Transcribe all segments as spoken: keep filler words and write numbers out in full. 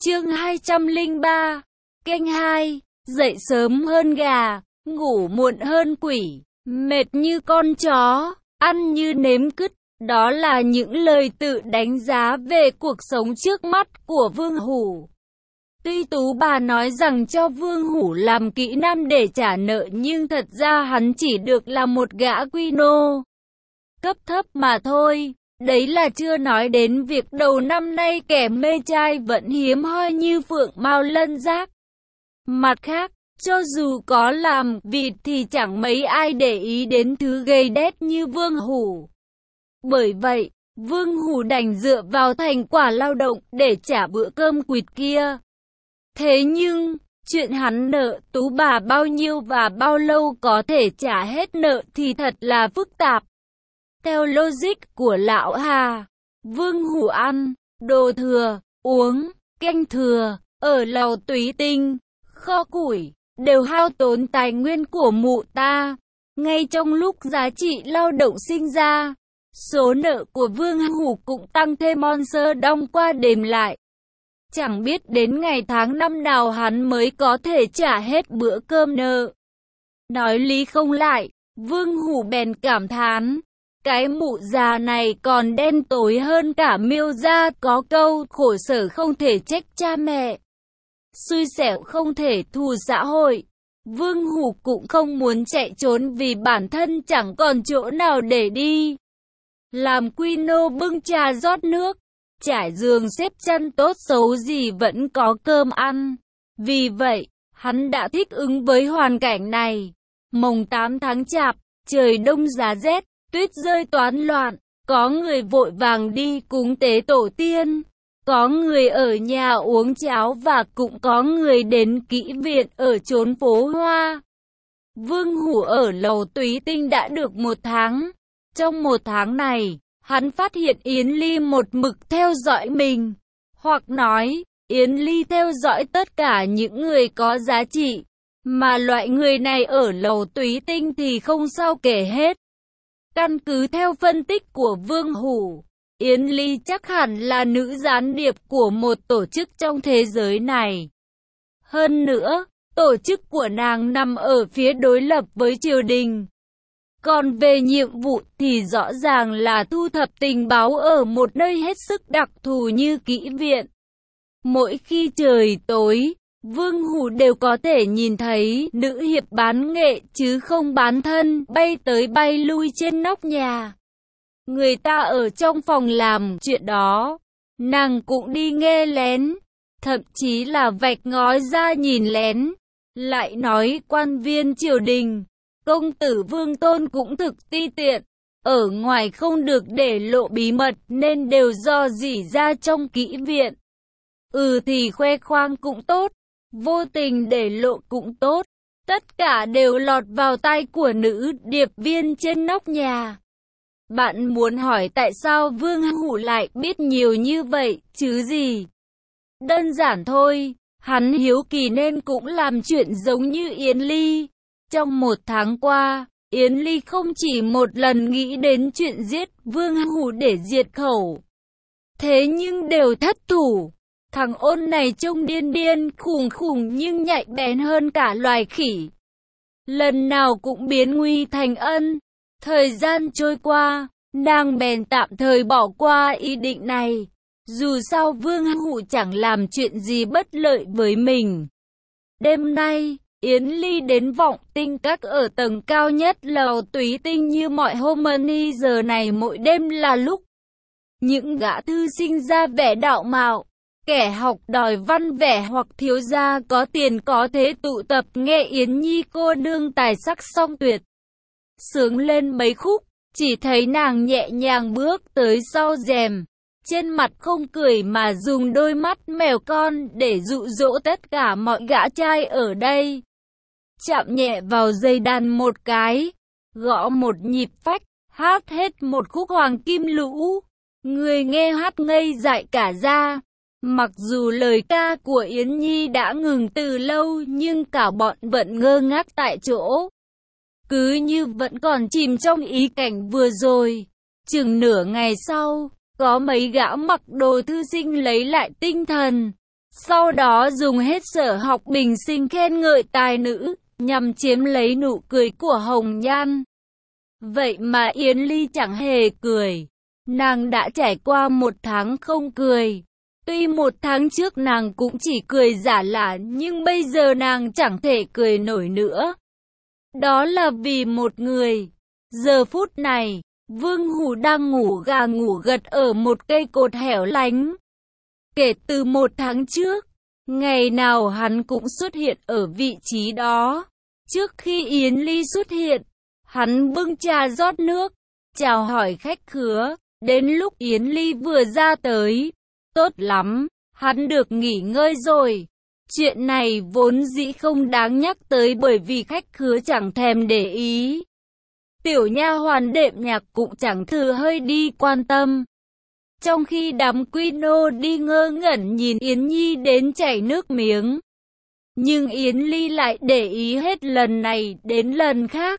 Chương hai trăm lẻ ba, kênh hai, dậy sớm hơn gà, ngủ muộn hơn quỷ, mệt như con chó, ăn như nếm cứt. Đó là những lời tự đánh giá về cuộc sống trước mắt của Vương Hủ. Tuy Tú bà nói rằng cho Vương Hủ làm kỹ nam để trả nợ, nhưng thật ra hắn chỉ được là một gã quy nô cấp thấp mà thôi. Đấy là chưa nói đến việc đầu năm nay kẻ mê trai vẫn hiếm hoi như phượng mao lân giác. Mặt khác, cho dù có làm vịt thì chẳng mấy ai để ý đến thứ gầy đét như Vương Hủ. Bởi vậy, Vương Hủ đành dựa vào thành quả lao động để trả bữa cơm quỵt kia. Thế nhưng, chuyện hắn nợ Tú bà bao nhiêu và bao lâu có thể trả hết nợ thì thật là phức tạp. Theo logic của lão Hà, Vương Hủ ăn đồ thừa, uống canh thừa, ở lầu tùy tinh, kho củi, đều hao tốn tài nguyên của mụ ta. Ngay trong lúc giá trị lao động sinh ra, số nợ của Vương Hủ cũng tăng thêm monster đong qua đêm lại. Chẳng biết đến ngày tháng năm nào hắn mới có thể trả hết bữa cơm nợ. Nói lý không lại, Vương Hủ bèn cảm thán, cái mụ già này còn đen tối hơn cả Miêu gia. Có câu khổ sở không thể trách cha mẹ, xui xẻo không thể thù xã hội. Vương Hủ cũng không muốn chạy trốn vì bản thân chẳng còn chỗ nào để đi. Làm quy nô bưng trà rót nước, trải giường xếp chăn tốt xấu gì vẫn có cơm ăn. Vì vậy, hắn đã thích ứng với hoàn cảnh này. Mồng tám tháng chạp, trời đông giá rét, tuyết rơi toán loạn, có người vội vàng đi cúng tế tổ tiên, có người ở nhà uống cháo và cũng có người đến kỹ viện ở chốn phố hoa. Vương Hủ ở lầu Túy Tinh đã được một tháng. Trong một tháng này, hắn phát hiện Yến Ly một mực theo dõi mình. Hoặc nói, Yến Ly theo dõi tất cả những người có giá trị. Mà loại người này ở lầu Túy Tinh thì không sao kể hết. Căn cứ theo phân tích của Vương Hủ, Yến Ly chắc hẳn là nữ gián điệp của một tổ chức trong thế giới này. Hơn nữa, tổ chức của nàng nằm ở phía đối lập với triều đình. Còn về nhiệm vụ thì rõ ràng là thu thập tình báo ở một nơi hết sức đặc thù như kỹ viện. Mỗi khi trời tối, Vương Hủ đều có thể nhìn thấy nữ hiệp bán nghệ chứ không bán thân bay tới bay lui trên nóc nhà. Người ta ở trong phòng làm chuyện đó, nàng cũng đi nghe lén, thậm chí là vạch ngói ra nhìn lén. Lại nói quan viên triều đình, công tử Vương Tôn cũng thực ti tiện, ở ngoài không được để lộ bí mật nên đều do dỉ ra trong kỹ viện. Ừ thì khoe khoang cũng tốt, vô tình để lộ cũng tốt, tất cả đều lọt vào tai của nữ điệp viên trên nóc nhà. Bạn muốn hỏi tại sao Vương Hủ lại biết nhiều như vậy chứ gì? Đơn giản thôi, hắn hiếu kỳ nên cũng làm chuyện giống như Yến Ly. Trong một tháng qua, Yến Ly không chỉ một lần nghĩ đến chuyện giết Vương Hủ để diệt khẩu. Thế nhưng đều thất thủ. Thằng ôn này trông điên điên khủng khủng nhưng nhạy bén hơn cả loài khỉ. Lần nào cũng biến nguy thành ân. Thời gian trôi qua, nàng bèn tạm thời bỏ qua ý định này. Dù sao Vương Hủ chẳng làm chuyện gì bất lợi với mình. Đêm nay, Yến Ly đến Vọng Tinh Các ở tầng cao nhất lầu Túy Tinh như mọi hôm ni giờ này mỗi đêm là lúc những gã thư sinh ra vẻ đạo mạo, kẻ học đòi văn vẻ hoặc thiếu gia có tiền có thế tụ tập nghe Yến Nhi cô nương tài sắc song tuyệt sướng lên mấy khúc. Chỉ thấy nàng nhẹ nhàng bước tới sau rèm, trên mặt không cười mà dùng đôi mắt mèo con để dụ dỗ tất cả mọi gã trai ở đây. Chạm nhẹ vào dây đàn một cái, gõ một nhịp phách, hát hết một khúc Hoàng Kim Lũ. Người nghe hát ngây dại cả ra. Mặc dù lời ca của Yến Nhi đã ngừng từ lâu nhưng cả bọn vẫn ngơ ngác tại chỗ. Cứ như vẫn còn chìm trong ý cảnh vừa rồi. Chừng nửa ngày sau, có mấy gã mặc đồ thư sinh lấy lại tinh thần, sau đó dùng hết sở học bình sinh khen ngợi tài nữ, nhằm chiếm lấy nụ cười của Hồng Nhan. Vậy mà Yến Ly chẳng hề cười. Nàng đã trải qua một tháng không cười. Tuy một tháng trước nàng cũng chỉ cười giả lả, nhưng bây giờ nàng chẳng thể cười nổi nữa. Đó là vì một người. Giờ phút này, Vương Hủ đang ngủ gà ngủ gật ở một cây cột hẻo lánh. Kể từ một tháng trước, ngày nào hắn cũng xuất hiện ở vị trí đó. Trước khi Yến Ly xuất hiện, hắn bưng trà rót nước, chào hỏi khách khứa. Đến lúc Yến Ly vừa ra tới, tốt lắm, hắn được nghỉ ngơi rồi. Chuyện này vốn dĩ không đáng nhắc tới bởi vì khách khứa chẳng thèm để ý. Tiểu nha hoàn đệm nhạc cũng chẳng thử hơi đi quan tâm. Trong khi đám quy nô đi ngơ ngẩn nhìn Yến Nhi đến chảy nước miếng. Nhưng Yến Ly lại để ý hết lần này đến lần khác.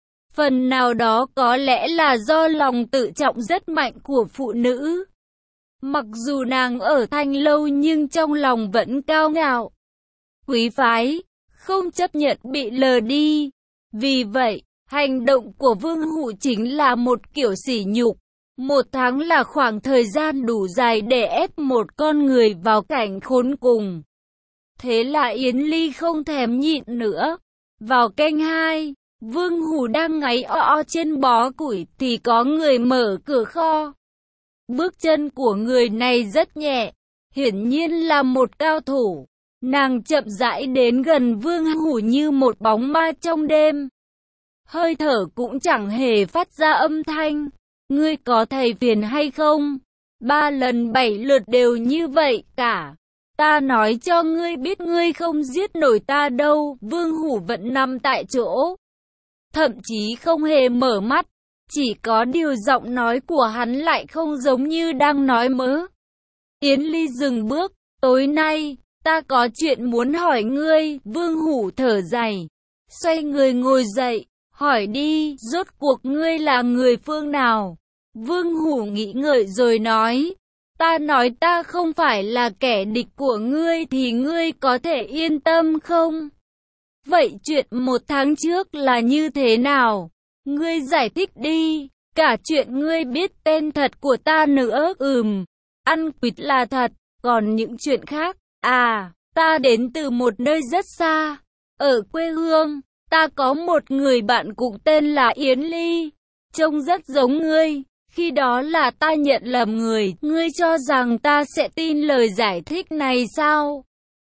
Phần nào đó có lẽ là do lòng tự trọng rất mạnh của phụ nữ. Mặc dù nàng ở Thanh lâu nhưng trong lòng vẫn cao ngạo, quý phái, không chấp nhận bị lờ đi. Vì vậy, hành động của Vương Hủ chính là một kiểu sỉ nhục. Một tháng là khoảng thời gian đủ dài để ép một con người vào cảnh khốn cùng. Thế là Yến Ly không thèm nhịn nữa. Vào canh hai, Vương Hủ đang ngáy o o trên bó củi thì có người mở cửa kho. Bước chân của người này rất nhẹ, hiển nhiên là một cao thủ. Nàng chậm rãi đến gần Vương Hủ như một bóng ma trong đêm. Hơi thở cũng chẳng hề phát ra âm thanh. Ngươi có thầy phiền hay không? Ba lần bảy lượt đều như vậy cả. Ta nói cho ngươi biết ngươi không giết nổi ta đâu. Vương Hủ vẫn nằm tại chỗ, thậm chí không hề mở mắt. Chỉ có điều giọng nói của hắn lại không giống như đang nói mớ. Yến Ly dừng bước. Tối nay, ta có chuyện muốn hỏi ngươi. Vương Hủ thở dài, xoay người ngồi dậy. Hỏi đi, rốt cuộc ngươi là người phương nào? Vương Hủ nghĩ ngợi rồi nói. Ta nói ta không phải là kẻ địch của ngươi thì ngươi có thể yên tâm không? Vậy chuyện một tháng trước là như thế nào? Ngươi giải thích đi. Cả chuyện ngươi biết tên thật của ta nữa. Ừm, ăn quỵt là thật. Còn những chuyện khác, à, ta đến từ một nơi rất xa. Ở quê hương, ta có một người bạn cũng tên là Yến Ly. Trông rất giống ngươi. Khi đó là ta nhận lầm người. Ngươi cho rằng ta sẽ tin lời giải thích này sao?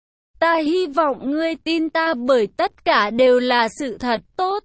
Ta hy vọng ngươi tin ta bởi tất cả đều là sự thật. Tốt.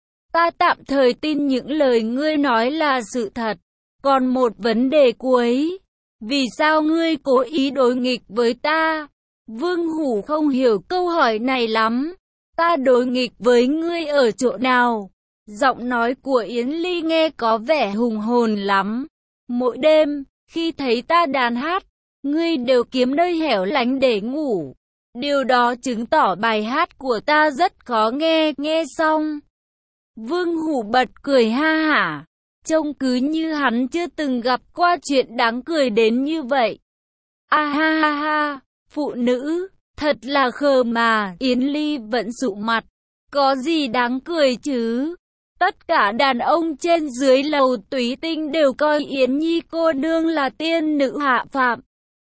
Ta tạm thời tin những lời ngươi nói là sự thật. Còn một vấn đề cuối. Vì sao ngươi cố ý đối nghịch với ta? Vương Hủ không hiểu câu hỏi này lắm. Ta đối nghịch với ngươi ở chỗ nào? Giọng nói của Yến Ly nghe có vẻ hùng hồn lắm. Mỗi đêm, khi thấy ta đàn hát, ngươi đều kiếm nơi hẻo lánh để ngủ. Điều đó chứng tỏ bài hát của ta rất khó nghe. Nghe xong, Vương Hủ bật cười ha hả. Trông cứ như hắn chưa từng gặp qua chuyện đáng cười đến như vậy. A ha ha ha, phụ nữ, thật là khờ mà. Yến Ly vẫn sụ mặt. Có gì đáng cười chứ? Tất cả đàn ông trên dưới lầu Túy Tinh đều coi Yến Nhi cô nương là tiên nữ hạ phạm.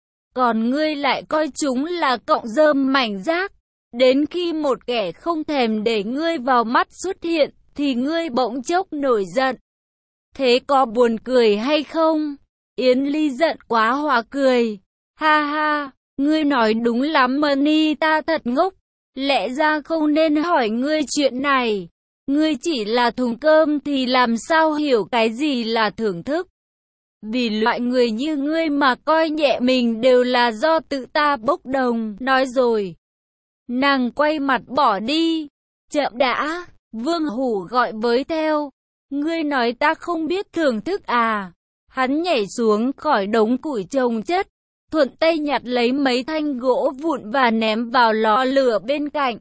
Còn ngươi lại coi chúng là cọng rơm mảnh rác. Đến khi một kẻ không thèm để ngươi vào mắt xuất hiện, thì ngươi bỗng chốc nổi giận. Thế có buồn cười hay không? Yến Ly giận quá hóa cười. Ha ha, ngươi nói đúng lắm Mani, ta thật ngốc. Lẽ ra không nên hỏi ngươi chuyện này. Ngươi chỉ là thùng cơm thì làm sao hiểu cái gì là thưởng thức. Vì loại người như ngươi mà coi nhẹ mình đều là do tự ta bốc đồng. Nói rồi, nàng quay mặt bỏ đi. Chậm đã, Vương Hủ gọi với theo. Ngươi nói ta không biết thưởng thức à? Hắn nhảy xuống khỏi đống củi chồng chất, thuận tay nhặt lấy mấy thanh gỗ vụn và ném vào lò lửa bên cạnh.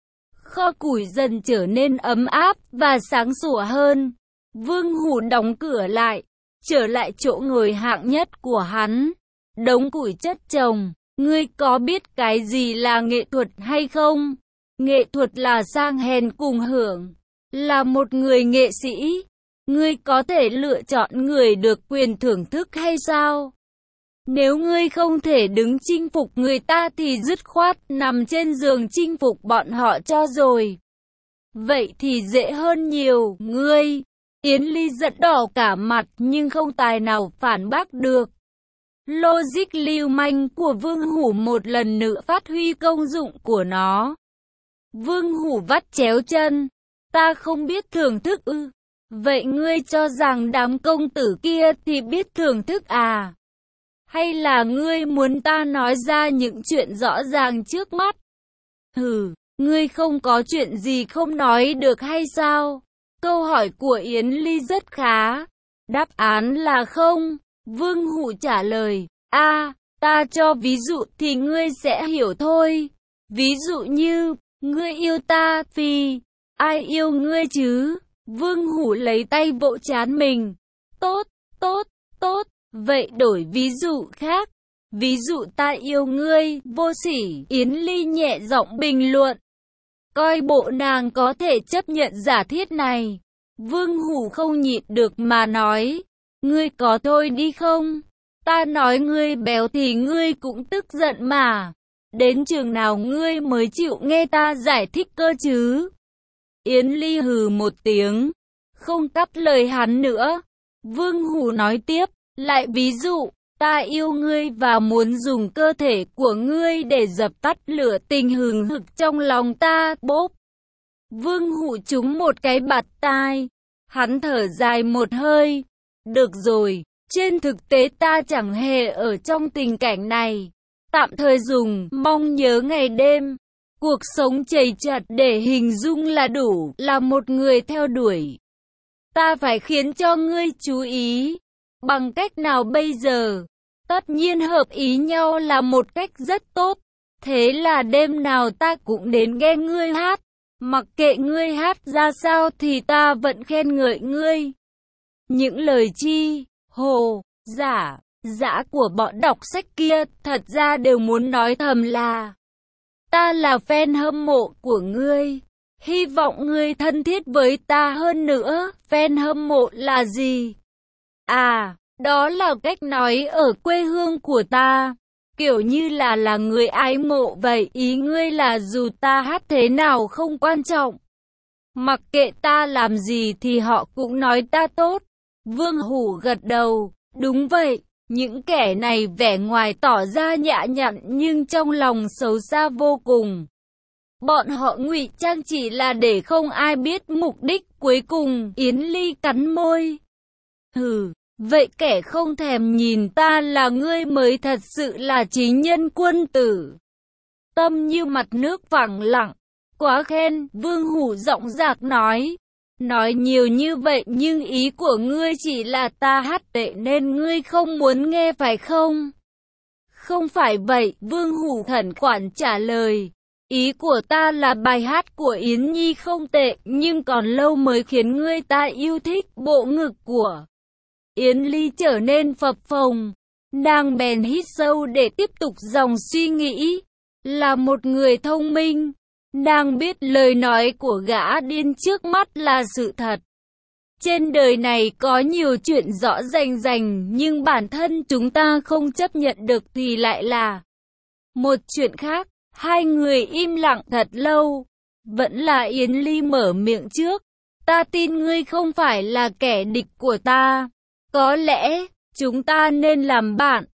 Kho củi dần trở nên ấm áp và sáng sủa hơn. Vương Hủ đóng cửa lại, trở lại chỗ ngồi hạng nhất của hắn. Đống củi chất chồng, Ngươi có biết cái gì là nghệ thuật hay không? Nghệ thuật là sang hèn cùng hưởng. Là một người nghệ sĩ, ngươi có thể lựa chọn người được quyền thưởng thức hay sao? Nếu ngươi không thể đứng chinh phục người ta thì dứt khoát nằm trên giường chinh phục bọn họ cho rồi. Vậy thì dễ hơn nhiều, ngươi. Yến Ly giận đỏ cả mặt nhưng không tài nào phản bác được. Logic lưu manh của Vương Hủ một lần nữa phát huy công dụng của nó. Vương Hủ vắt chéo chân. Ta không biết thưởng thức ư? Vậy ngươi cho rằng đám công tử kia thì biết thưởng thức à? Hay là ngươi muốn ta nói ra những chuyện rõ ràng trước mắt? Hừ, ngươi không có chuyện gì không nói được hay sao? Câu hỏi của Yến Ly rất khá. Đáp án là không. Vương Hủ trả lời. A, à, ta cho ví dụ thì ngươi sẽ hiểu thôi. Ví dụ như, ngươi yêu ta, vì ai yêu ngươi chứ? Vương Hủ lấy tay vỗ trán mình. Tốt, tốt, tốt. Vậy đổi ví dụ khác. Ví dụ ta yêu ngươi, vô sỉ. Yến Ly nhẹ giọng bình luận. Coi bộ nàng có thể chấp nhận giả thiết này. Vương Hủ không nhịn được mà nói. Ngươi có thôi đi không? Ta nói ngươi béo thì ngươi cũng tức giận mà. Đến trường nào ngươi mới chịu nghe ta giải thích cơ chứ? Yến Ly hừ một tiếng, không cắt lời hắn nữa. Vương Hủ nói tiếp, lại ví dụ, ta yêu ngươi và muốn dùng cơ thể của ngươi để dập tắt lửa tình hừng hực trong lòng ta, bốp. Vương Hủ trúng một cái bạt tai, hắn thở dài một hơi. Được rồi, trên thực tế ta chẳng hề ở trong tình cảnh này. Tạm thời dùng, mong nhớ ngày đêm. Cuộc sống chầy chật để hình dung là đủ, là một người theo đuổi. Ta phải khiến cho ngươi chú ý. Bằng cách nào bây giờ? Tất nhiên hợp ý nhau là một cách rất tốt. Thế là đêm nào ta cũng đến nghe ngươi hát. Mặc kệ ngươi hát ra sao thì ta vẫn khen ngợi ngươi. Những lời chi, hồ, giả, dã của bọn đọc sách kia thật ra đều muốn nói thầm là ta là fan hâm mộ của ngươi. Hy vọng ngươi thân thiết với ta hơn nữa. Fan hâm mộ là gì? À, đó là cách nói ở quê hương của ta. Kiểu như là là người ái mộ vậy. Ý ngươi là dù ta hát thế nào không quan trọng. Mặc kệ ta làm gì thì họ cũng nói ta tốt. Vương Hủ gật đầu. Đúng vậy. Những kẻ này vẻ ngoài tỏ ra nhã nhặn nhưng trong lòng xấu xa vô cùng. Bọn họ ngụy trang chỉ là để không ai biết mục đích cuối cùng. Yến Ly cắn môi. Hừ, vậy kẻ không thèm nhìn ta là ngươi mới thật sự là chính nhân quân tử. Tâm như mặt nước phẳng lặng. Quá khen, Vương Hủ giọng dạc nói. Nói nhiều như vậy nhưng ý của ngươi chỉ là ta hát tệ nên ngươi không muốn nghe phải không? Không phải vậy, Vương Hủ khẩn khoản trả lời. Ý của ta là bài hát của Yến Nhi không tệ nhưng còn lâu mới khiến ngươi ta yêu thích. Bộ ngực của Yến Ly trở nên phập phồng. Nàng bèn hít sâu để tiếp tục dòng suy nghĩ. Là một người thông minh, nàng biết lời nói của gã điên trước mắt là sự thật. Trên đời này có nhiều chuyện rõ rành rành nhưng bản thân chúng ta không chấp nhận được thì lại là một chuyện khác. Hai người im lặng thật lâu. Vẫn là Yến Ly mở miệng trước. Ta tin ngươi không phải là kẻ địch của ta. Có lẽ chúng ta nên làm bạn.